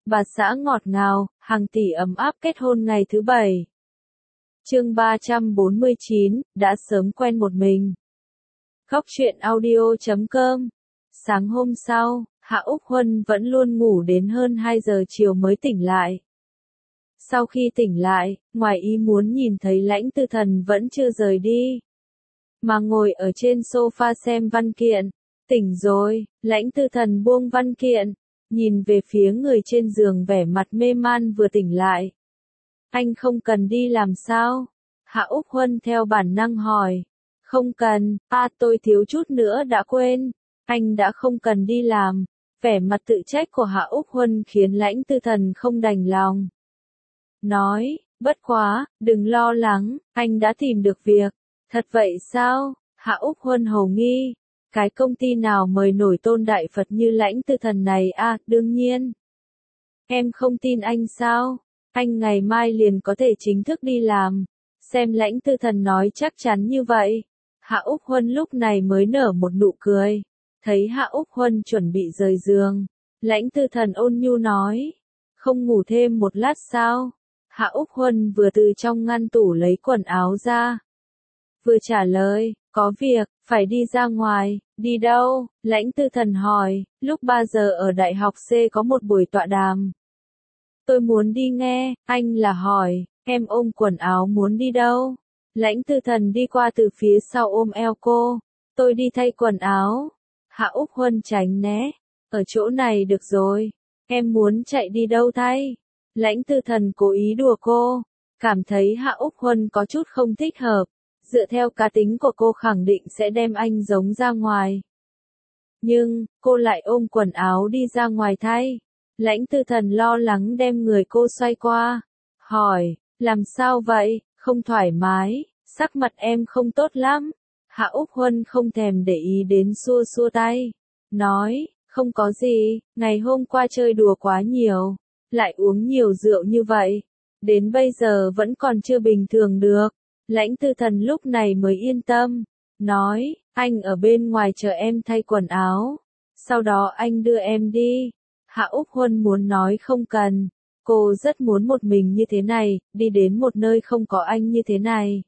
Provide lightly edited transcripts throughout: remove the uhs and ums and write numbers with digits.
bà xã ngọt ngào, hàng tỷ ấm áp kết hôn ngày thứ 7. Chương 349, đã sớm quen một mình. Góc truyện audio.com. Sáng hôm sau, Hạ Úc Huân vẫn luôn ngủ đến hơn 2 giờ chiều mới tỉnh lại. Sau khi tỉnh lại, ngoài ý muốn nhìn thấy Lãnh Tư Thần vẫn chưa rời đi, mà ngồi ở trên sofa xem văn kiện. Tỉnh rồi, Lãnh Tư Thần buông văn kiện, nhìn về phía người trên giường vẻ mặt mê man vừa tỉnh lại. Anh không cần đi làm sao? Hạ Úc Huân theo bản năng hỏi. Không cần, tôi thiếu chút nữa đã quên. Anh đã không cần đi làm. Vẻ mặt tự trách của Hạ Úc Huân khiến Lãnh Tư Thần không đành lòng. Nói, bất quá, đừng lo lắng, anh đã tìm được việc. Thật vậy sao? Hạ Úc Huân hồ nghi. Cái công ty nào mời nổi tôn đại Phật như Lãnh Tư Thần này đương nhiên. Em không tin anh sao? Anh ngày mai liền có thể chính thức đi làm. Xem Lãnh Tư Thần nói chắc chắn như vậy. Hạ Úc Huân lúc này mới nở một nụ cười. Thấy Hạ Úc Huân chuẩn bị rời giường, Lãnh Tư Thần ôn nhu nói. Không ngủ thêm một lát sao? Hạ Úc Huân vừa từ trong ngăn tủ lấy quần áo ra, vừa trả lời, có việc, phải đi ra ngoài. Đi đâu? Lãnh Tư Thần hỏi. Lúc 3 giờ ở Đại học C có một buổi tọa đàm. Tôi muốn đi nghe. Anh là hỏi, em ôm quần áo muốn đi đâu? Lãnh Tư Thần đi qua từ phía sau ôm eo cô. Tôi đi thay quần áo. Hạ Úc Huân tránh né. Ở chỗ này được rồi. Em muốn chạy đi đâu thay? Lãnh Tư Thần cố ý đùa cô. Cảm thấy Hạ Úc Huân có chút không thích hợp. Dựa theo cá tính của cô khẳng định sẽ đem anh giống ra ngoài. Nhưng, cô lại ôm quần áo đi ra ngoài thay. Lãnh Tư Thần lo lắng đem người cô xoay qua. Hỏi, làm sao vậy, không thoải mái, sắc mặt em không tốt lắm. Hạ Úc Huân không thèm để ý đến xua xua tay. Nói, không có gì, ngày hôm qua chơi đùa quá nhiều. Lại uống nhiều rượu như vậy. Đến bây giờ vẫn còn chưa bình thường được. Lãnh Tư Thần lúc này mới yên tâm. Nói, anh ở bên ngoài chờ em thay quần áo. Sau đó anh đưa em đi. Hạ Úc Huân muốn nói không cần. Cô rất muốn một mình như thế này, đi đến một nơi không có anh như thế này.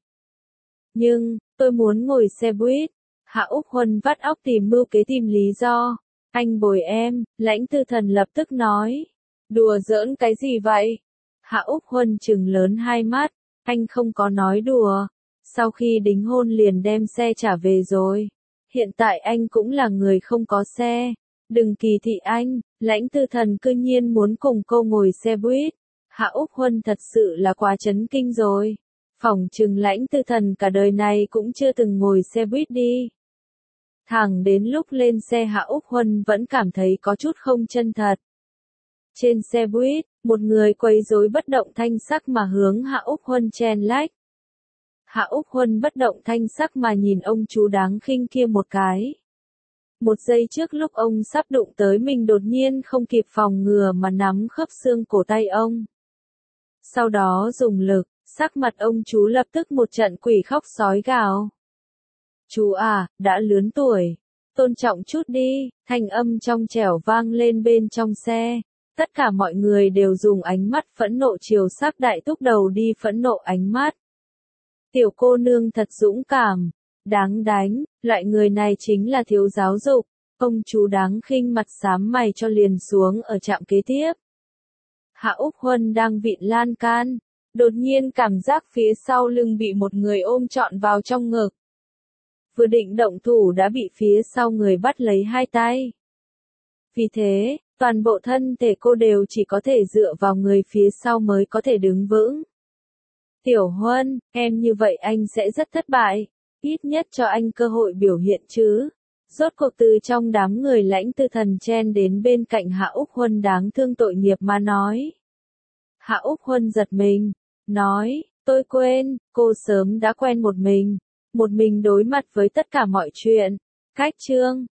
Nhưng, tôi muốn ngồi xe buýt. Hạ Úc Huân vắt óc tìm mưu kế tìm lý do. Anh bồi em, Lãnh Tư Thần lập tức nói. Đùa giỡn cái gì vậy? Hạ Úc Huân trừng lớn hai mắt. Anh không có nói đùa. Sau khi đính hôn liền đem xe trả về rồi. Hiện tại anh cũng là người không có xe. Đừng kỳ thị anh. Lãnh Tư Thần cư nhiên muốn cùng cô ngồi xe buýt. Hạ Úc Huân thật sự là quá chấn kinh rồi. Phỏng chừng Lãnh Tư Thần cả đời này cũng chưa từng ngồi xe buýt đi. Thẳng đến lúc lên xe Hạ Úc Huân vẫn cảm thấy có chút không chân thật. Trên xe buýt, một người quấy rối bất động thanh sắc mà hướng Hạ Úc Huân chen lách. Hạ Úc Huân bất động thanh sắc mà nhìn ông chú đáng khinh kia một cái. Một giây trước lúc ông sắp đụng tới mình đột nhiên không kịp phòng ngừa mà nắm khớp xương cổ tay ông. Sau đó dùng lực, sắc mặt ông chú lập tức một trận quỷ khóc sói gào. Chú đã lớn tuổi, tôn trọng chút đi, thanh âm trong trẻo vang lên bên trong xe. Tất cả mọi người đều dùng ánh mắt phẫn nộ chiều sắc đại thúc đầu đi phẫn nộ ánh mắt. Tiểu cô nương thật dũng cảm, đáng đánh, loại người này chính là thiếu giáo dục. Ông chú đáng khinh mặt xám mày cho liền xuống ở trạm kế tiếp. Hạ Úc Huân đang vịn lan can, đột nhiên cảm giác phía sau lưng bị một người ôm trọn vào trong ngực. Vừa định động thủ đã bị phía sau người bắt lấy hai tay. Vì thế, toàn bộ thân thể cô đều chỉ có thể dựa vào người phía sau mới có thể đứng vững. Tiểu Huân, em như vậy anh sẽ rất thất bại. Ít nhất cho anh cơ hội biểu hiện chứ. Rốt cuộc từ trong đám người Lãnh Tư Thần chen đến bên cạnh Hạ Úc Huân đáng thương tội nghiệp mà nói. Hạ Úc Huân giật mình, nói, tôi quên, cô sớm đã quen một mình đối mặt với tất cả mọi chuyện. Cách chương